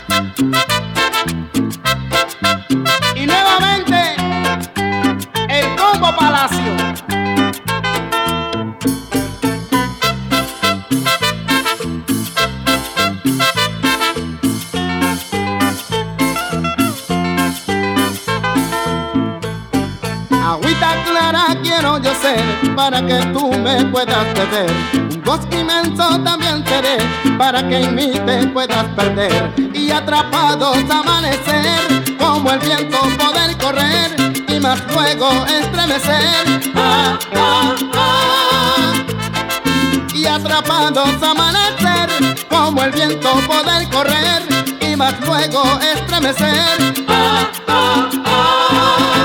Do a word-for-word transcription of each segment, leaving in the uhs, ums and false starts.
Y nuevamente el combo Palacio. Agüita clara quiero yo ser para que tú me puedas beber. Un bosque inmenso también seré para que en mí te puedas perder. Y atrapados amanecer, como el viento poder correr y más luego estremecer. Ah, ah, ah. Y atrapados amanecer, como el viento poder correr y más luego estremecer. Ah, ah, ah.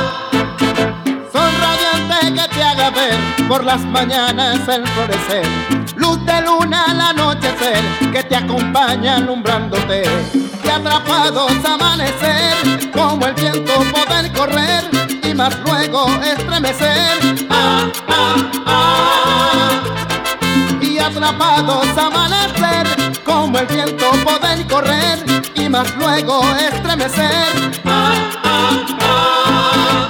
Que te haga ver por las mañanas el florecer, luz de luna al anochecer que te acompaña alumbrándote. Y atrapados amanecer, como el viento poder correr y más luego estremecer. Ah, ah, ah. Y atrapados amanecer, como el viento poder correr y más luego estremecer. Ah, ah, ah.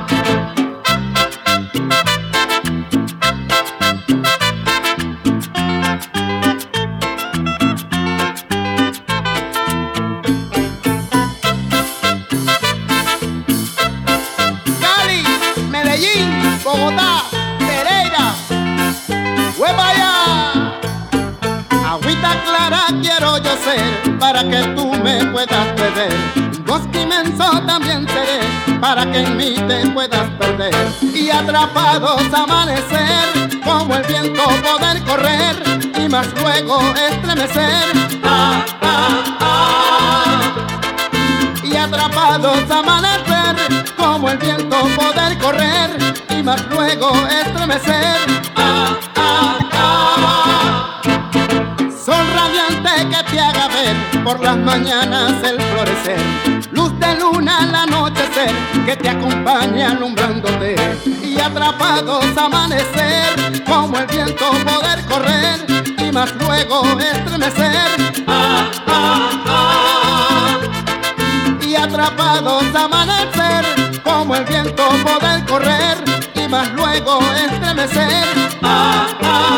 Bogotá, Pereira, ¡huevaya! Agüita clara quiero yo ser para que tú me puedas beber. Un bosque inmenso también seré para que en mí te puedas perder. Y atrapados amanecer, como el viento poder correr y más luego estremecer. Ah, ah, ah. Y atrapados amanecer, como el viento poder correr y más luego estremecer. Ah, ah, ah. Sol radiante que te haga ver por las mañanas el florecer, luz de luna al anochecer que te acompaña alumbrándote. Y atrapados amanecer, como el viento poder correr y más luego estremecer. Ah, ah, ah. Y atrapados amanecer, como el viento poder correr y más luego estremecer. Ah, ah.